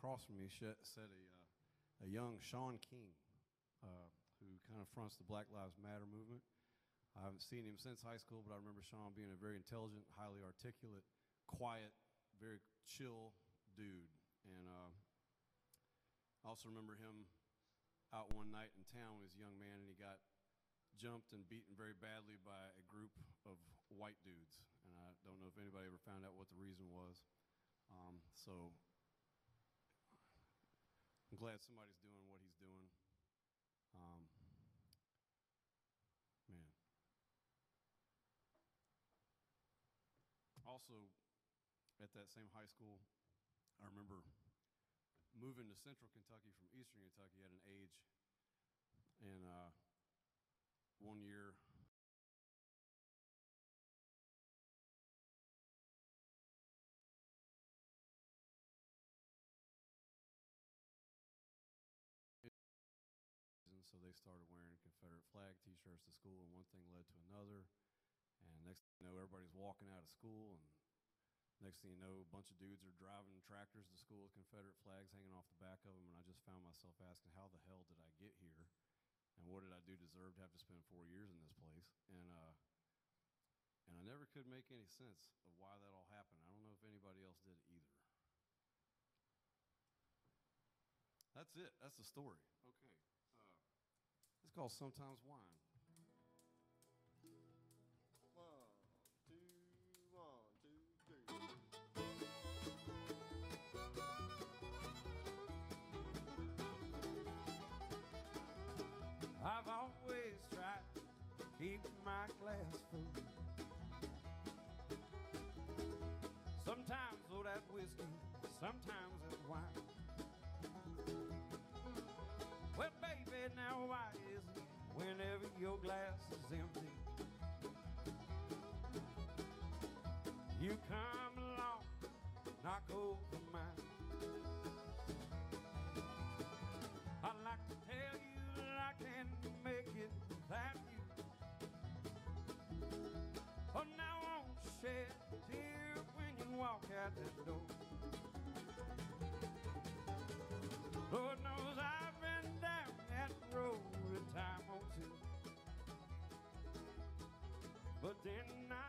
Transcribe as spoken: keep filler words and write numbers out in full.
across from me said a, uh, a young Shaun King, uh, who kind of fronts the Black Lives Matter movement. I haven't seen him since high school, but I remember Shaun being a very intelligent, highly articulate, quiet, very chill dude. And uh, I also remember him out one night in town when he was a young man, and he got jumped and beaten very badly by a group of white dudes. And I don't know if anybody ever found out what the reason was. Um, so I'm glad somebody's doing what he's doing. Um, man. Also, at that same high school, I remember moving to Central Kentucky from Eastern Kentucky at an age, and uh, one year, so they started wearing Confederate flag t-shirts to school, and one thing led to another, and next thing you know, everybody's walking out of school, and next thing you know, a bunch of dudes are driving tractors to school with Confederate flags hanging off the back of them, and I just found myself asking, how the hell did I get here? And what did I do to deserve to have to spend four years in this place? And uh, and I never could make any sense of why that all happened. I don't know if anybody else did either. That's it. That's the story. Okay. Uh, it's called Sometimes Wine. One, two, one, two, three. I've always tried to keep my glass full. Sometimes, oh, that whiskey, sometimes that wine. Well, baby, now why is it whenever your glass is empty, you come along, knock over mine? I'd like to tell you I can't make it without you. Oh, now I won't shed a tear when you walk out that door. Lord knows I've been down that road a time or two, but then I